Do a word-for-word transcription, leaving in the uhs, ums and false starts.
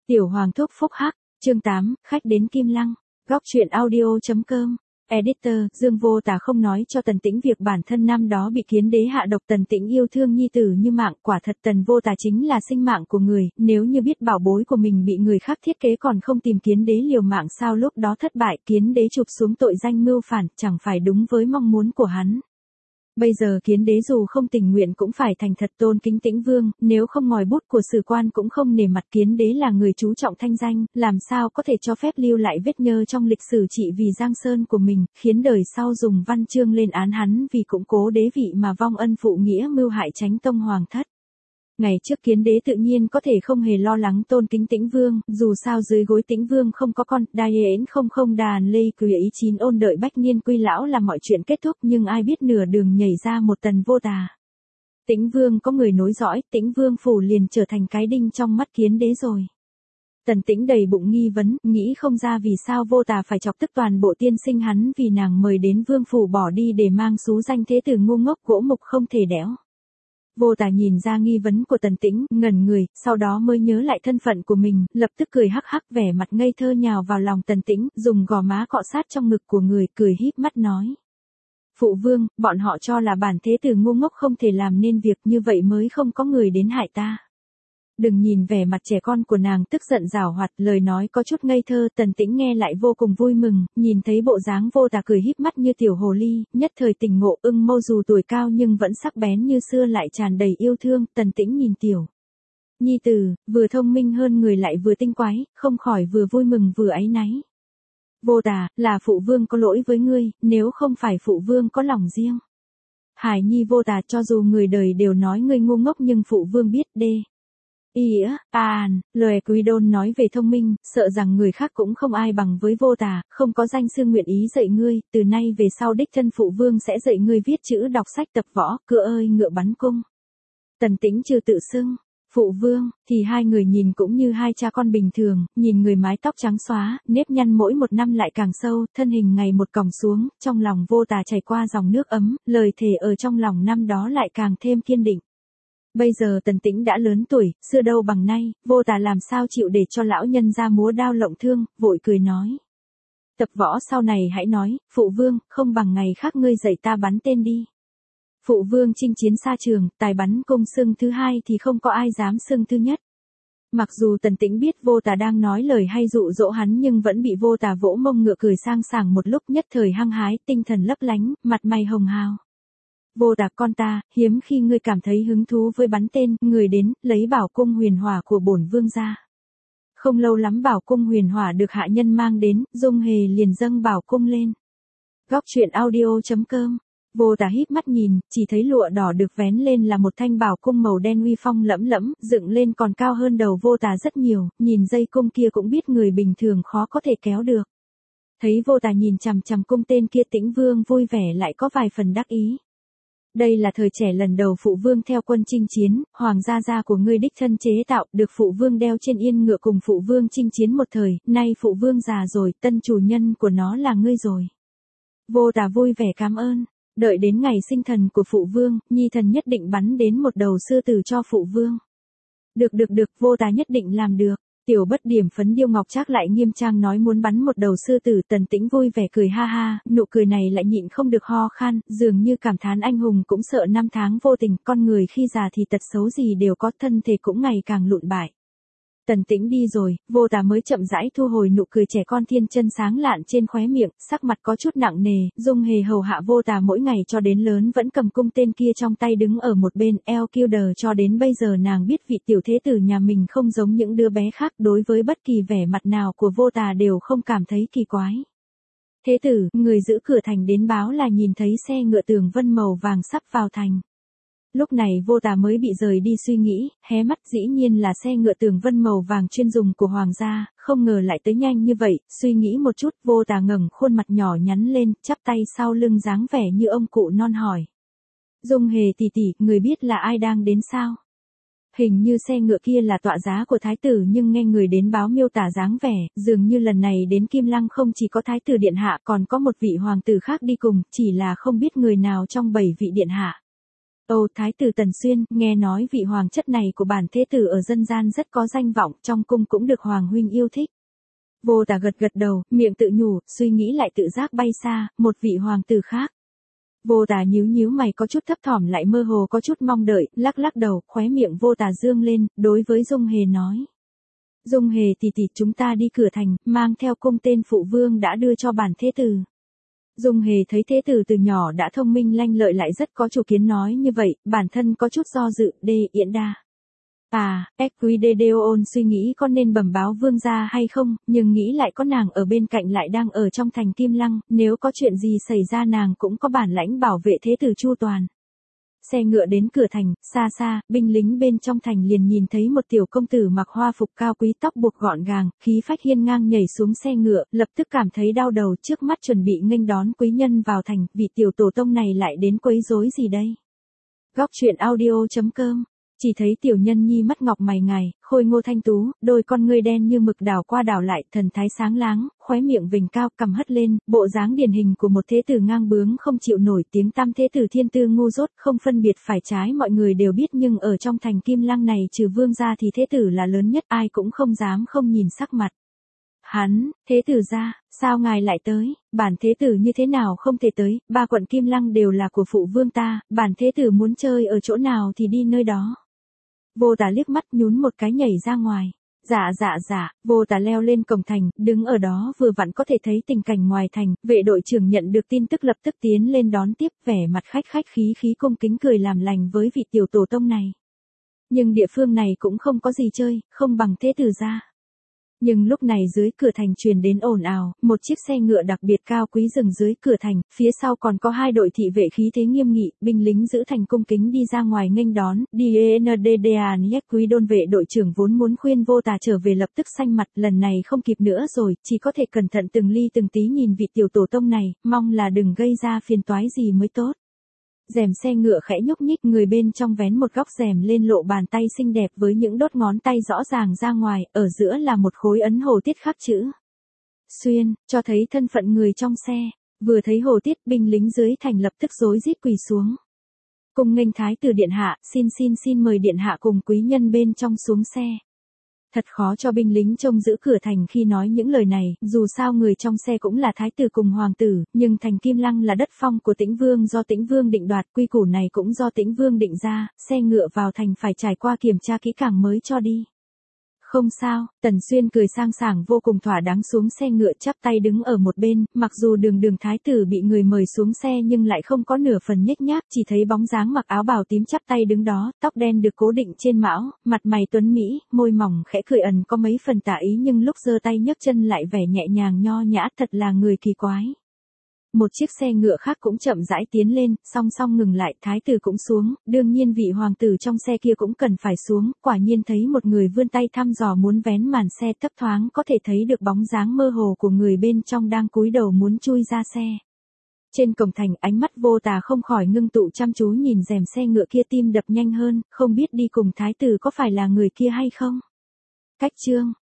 Tiểu Hoàng thúc phúc hắc, chương tám, khách đến Kim Lăng, góc truyện audio.com. Editor, Dương Vô Tà không nói cho Tần Tĩnh việc bản thân năm đó bị Kiến Đế hạ độc. Tần Tĩnh yêu thương nhi tử như mạng, quả thật Tần Vô Tà chính là sinh mạng của người, nếu như biết bảo bối của mình bị người khác thiết kế còn không tìm Kiến Đế liều mạng sao lúc đó thất bại, Kiến Đế chụp xuống tội danh mưu phản, chẳng phải đúng với mong muốn của hắn. Bây giờ Kiến Đế dù không tình nguyện cũng phải thành thật tôn kính Tĩnh Vương, nếu không ngòi bút của sử quan cũng không nể mặt. Kiến Đế là người chú trọng thanh danh, làm sao có thể cho phép lưu lại vết nhơ trong lịch sử trị vì Giang Sơn của mình, khiến đời sau dùng văn chương lên án hắn vì củng cố đế vị mà vong ân phụ nghĩa mưu hại Chánh Tông Hoàng thất. Ngày trước Kiến Đế tự nhiên có thể không hề lo lắng tôn kính Tĩnh Vương, dù sao dưới gối Tĩnh Vương không có con, đai yến không không đàn lây quý ý chín ôn đợi bách niên quy lão là mọi chuyện kết thúc, nhưng ai biết nửa đường nhảy ra một Tần Vô Tà. Tĩnh Vương có người nối dõi, Tĩnh Vương phủ liền trở thành cái đinh trong mắt Kiến Đế rồi. Tần Tĩnh đầy bụng nghi vấn, nghĩ không ra vì sao Vô Tà phải chọc tức toàn bộ tiên sinh hắn vì nàng mời đến vương phủ bỏ đi để mang xú danh thế tử ngu ngốc gỗ mục không thể đẽo. Vô Tà nhìn ra nghi vấn của Tần Tĩnh, ngẩn người, sau đó mới nhớ lại thân phận của mình, lập tức cười hắc hắc vẻ mặt ngây thơ nhào vào lòng Tần Tĩnh, dùng gò má cọ sát trong ngực của người, cười híp mắt nói. Phụ vương, bọn họ cho là bản thế tử ngu ngốc không thể làm nên việc như vậy mới không có người đến hại ta. Đừng nhìn vẻ mặt trẻ con của nàng tức giận giảo hoạt, lời nói có chút ngây thơ. Tần Tĩnh nghe lại vô cùng vui mừng, nhìn thấy bộ dáng Vô Tà cười híp mắt như tiểu hồ ly, nhất thời tỉnh ngộ. Ưng Mâu dù tuổi cao nhưng vẫn sắc bén như xưa lại tràn đầy yêu thương. Tần Tĩnh nhìn tiểu nhi tử, vừa thông minh hơn người lại vừa tinh quái, không khỏi vừa vui mừng vừa áy náy. Vô Tà, là phụ vương có lỗi với ngươi, nếu không phải phụ vương có lòng riêng. Hải nhi Vô Tà, cho dù người đời đều nói ngươi ngu ngốc nhưng phụ vương biết đê. Ý á, an, lời Quý Đôn nói về thông minh, sợ rằng người khác cũng không ai bằng với Vô Tà, không có danh sư nguyện ý dạy ngươi, từ nay về sau đích thân phụ vương sẽ dạy ngươi viết chữ đọc sách tập võ, cựa ơi ngựa bắn cung. Tần Tĩnh chưa tự xưng, phụ vương, thì hai người nhìn cũng như hai cha con bình thường, nhìn người mái tóc trắng xóa, nếp nhăn mỗi một năm lại càng sâu, thân hình ngày một còng xuống, trong lòng Vô Tà chảy qua dòng nước ấm, lời thề ở trong lòng năm đó lại càng thêm kiên định. Bây giờ Tần Tĩnh đã lớn tuổi, xưa đâu bằng nay, Vô Tà làm sao chịu để cho lão nhân ra múa đao lộng thương, vội cười nói. Tập võ sau này hãy nói, phụ vương, không bằng ngày khác ngươi dạy ta bắn tên đi. Phụ vương chinh chiến xa trường, tài bắn cung xưng thứ hai thì không có ai dám xưng thứ nhất. Mặc dù Tần Tĩnh biết Vô Tà đang nói lời hay dụ dỗ hắn nhưng vẫn bị Vô Tà vỗ mông ngựa cười sang sảng một lúc, nhất thời hăng hái, tinh thần lấp lánh, mặt mày hồng hào. Vô Tà con ta, hiếm khi ngươi cảm thấy hứng thú với bắn tên, người đến, lấy bảo cung huyền hỏa của bổn vương ra. Không lâu lắm bảo cung huyền hỏa được hạ nhân mang đến, Dung Hề liền dâng bảo cung lên. Góc truyện audio.com. Vô Tà híp mắt nhìn, chỉ thấy lụa đỏ được vén lên là một thanh bảo cung màu đen uy phong lẫm lẫm, dựng lên còn cao hơn đầu Vô Tà rất nhiều, nhìn dây cung kia cũng biết người bình thường khó có thể kéo được. Thấy Vô Tà nhìn chằm chằm cung tên kia, Tĩnh Vương vui vẻ lại có vài phần đắc ý. Đây là thời trẻ lần đầu phụ vương theo quân chinh chiến, hoàng gia gia của ngươi đích thân chế tạo, được phụ vương đeo trên yên ngựa cùng phụ vương chinh chiến một thời, nay phụ vương già rồi, tân chủ nhân của nó là ngươi rồi. Vô Tà vui vẻ cảm ơn, đợi đến ngày sinh thần của phụ vương, nhi thần nhất định bắn đến một đầu sư tử cho phụ vương. Được được được, Vô Tà nhất định làm được. Tiểu Bất Điểm phấn điêu ngọc trác lại nghiêm trang nói muốn bắn một đầu sư tử. Tần Tĩnh vui vẻ cười ha ha, nụ cười này lại nhịn không được ho khan, dường như cảm thán anh hùng cũng sợ năm tháng vô tình, con người khi già thì tật xấu gì đều có, thân thể cũng ngày càng lụn bại. Tần Tĩnh đi rồi, Vô Tà mới chậm rãi thu hồi nụ cười trẻ con thiên chân sáng lạn trên khóe miệng, sắc mặt có chút nặng nề. Dung Hề hầu hạ Vô Tà mỗi ngày cho đến lớn vẫn cầm cung tên kia trong tay đứng ở một bên, eo kiêu đờ cho đến bây giờ nàng biết vị tiểu thế tử nhà mình không giống những đứa bé khác, đối với bất kỳ vẻ mặt nào của Vô Tà đều không cảm thấy kỳ quái. Thế tử, người giữ cửa thành đến báo là nhìn thấy xe ngựa tường vân màu vàng sắp vào thành. Lúc này Vô Tà mới bị rời đi suy nghĩ, hé mắt, dĩ nhiên là xe ngựa tường vân màu vàng chuyên dùng của hoàng gia, không ngờ lại tới nhanh như vậy. Suy nghĩ một chút, Vô Tà ngẩng khuôn mặt nhỏ nhắn lên, chắp tay sau lưng dáng vẻ như ông cụ non hỏi. Dung Hề tỷ tỷ, người biết là ai đang đến sao? Hình như xe ngựa kia là tọa giá của thái tử, nhưng nghe người đến báo miêu tả dáng vẻ, dường như lần này đến Kim Lăng không chỉ có thái tử điện hạ còn có một vị hoàng tử khác đi cùng, chỉ là không biết người nào trong bảy vị điện hạ. Ồ, thái tử Tần Xuyên, nghe nói vị hoàng chất này của bản thế tử ở dân gian rất có danh vọng, trong cung cũng được hoàng huynh yêu thích. Vô Tả gật gật đầu, miệng tự nhủ, suy nghĩ lại tự giác bay xa, một vị hoàng tử khác. Vô Tả nhíu nhíu mày có chút thấp thỏm lại mơ hồ có chút mong đợi, lắc lắc đầu, khóe miệng Vô Tả dương lên, đối với Dung Hề nói. Dung Hề tỷ tỷ, chúng ta đi cửa thành, mang theo cung tên phụ vương đã đưa cho bản thế tử. Dung Hề thấy thế tử từ nhỏ đã thông minh lanh lợi lại rất có chủ kiến, nói như vậy, bản thân có chút do dự, đê yễn đa. À, Equidedeon suy nghĩ có nên bẩm báo vương gia hay không, nhưng nghĩ lại có nàng ở bên cạnh lại đang ở trong thành Kim Lăng, nếu có chuyện gì xảy ra nàng cũng có bản lãnh bảo vệ thế tử chu toàn. Xe ngựa đến cửa thành, xa xa, binh lính bên trong thành liền nhìn thấy một tiểu công tử mặc hoa phục cao quý, tóc buộc gọn gàng, khí phách hiên ngang nhảy xuống xe ngựa, lập tức cảm thấy đau đầu, trước mắt chuẩn bị nghênh đón quý nhân vào thành, vị tiểu tổ tông này lại đến quấy rối gì đây? Góc truyện audio chấm com. Chỉ thấy tiểu nhân nhi mắt ngọc mày ngài, khôi ngô thanh tú, đôi con ngươi đen như mực đảo qua đảo lại, thần thái sáng láng, khóe miệng vểnh cao, cằm hất lên, bộ dáng điển hình của một thế tử ngang bướng không chịu nổi tiếng tăm. Thế tử thiên tư ngu dốt, không phân biệt phải trái, mọi người đều biết, nhưng ở trong thành Kim Lăng này trừ vương gia thì thế tử là lớn nhất, ai cũng không dám không nhìn sắc mặt. Hắn, thế tử gia, sao ngài lại tới, bản thế tử như thế nào không thể tới, ba quận Kim Lăng đều là của phụ vương ta, bản thế tử muốn chơi ở chỗ nào thì đi nơi đó. Vô Tả liếc mắt nhún một cái nhảy ra ngoài. Dạ dạ dạ, Vô Tả leo lên cổng thành, đứng ở đó vừa vặn có thể thấy tình cảnh ngoài thành, vệ đội trưởng nhận được tin tức lập tức tiến lên đón tiếp, vẻ mặt khách khách khí khí cung kính cười làm lành với vị tiểu tổ tông này. Nhưng địa phương này cũng không có gì chơi, không bằng thế tử gia. Nhưng lúc này dưới cửa thành truyền đến ồn ào, một chiếc xe ngựa đặc biệt cao quý dừng dưới cửa thành, phía sau còn có hai đội thị vệ khí thế nghiêm nghị, binh lính giữ thành cung kính đi ra ngoài nghênh đón. Diendedean quý đôn vệ đội trưởng vốn muốn khuyên Vô Tả trở về lập tức xanh mặt, lần này không kịp nữa rồi, chỉ có thể cẩn thận từng ly từng tí nhìn vị tiểu tổ tông này, mong là đừng gây ra phiền toái gì mới tốt. Rèm xe ngựa khẽ nhúc nhích, người bên trong vén một góc rèm lên lộ bàn tay xinh đẹp với những đốt ngón tay rõ ràng ra ngoài, ở giữa là một khối ấn hồ tiết khắc chữ Xuyên, cho thấy thân phận người trong xe. Vừa thấy hồ tiết, binh lính dưới thành lập tức rối rít quỳ xuống. Cùng nghênh thái tử điện hạ, xin xin xin mời điện hạ cùng quý nhân bên trong xuống xe. Thật khó cho binh lính trông giữ cửa thành khi nói những lời này, dù sao người trong xe cũng là thái tử cùng hoàng tử, nhưng thành Kim Lăng là đất phong của Tĩnh Vương do Tĩnh Vương định đoạt, quy củ này cũng do Tĩnh Vương định ra, xe ngựa vào thành phải trải qua kiểm tra kỹ càng mới cho đi. Không sao, Tần Xuyên cười sang sảng vô cùng thỏa đáng xuống xe ngựa chắp tay đứng ở một bên, mặc dù đường đường thái tử bị người mời xuống xe nhưng lại không có nửa phần nhếch nhác, chỉ thấy bóng dáng mặc áo bào tím chắp tay đứng đó, tóc đen được cố định trên mão, mặt mày tuấn mỹ, môi mỏng khẽ cười ẩn có mấy phần tà ý nhưng lúc giơ tay nhấc chân lại vẻ nhẹ nhàng nho nhã, thật là người kỳ quái. Một chiếc xe ngựa khác cũng chậm rãi tiến lên, song song ngừng lại, thái tử cũng xuống, đương nhiên vị hoàng tử trong xe kia cũng cần phải xuống, quả nhiên thấy một người vươn tay thăm dò muốn vén màn xe, thấp thoáng có thể thấy được bóng dáng mơ hồ của người bên trong đang cúi đầu muốn chui ra xe. Trên cổng thành, ánh mắt Vô Tả không khỏi ngưng tụ chăm chú nhìn rèm xe ngựa kia, tim đập nhanh hơn, không biết đi cùng thái tử có phải là người kia hay không. Cách chương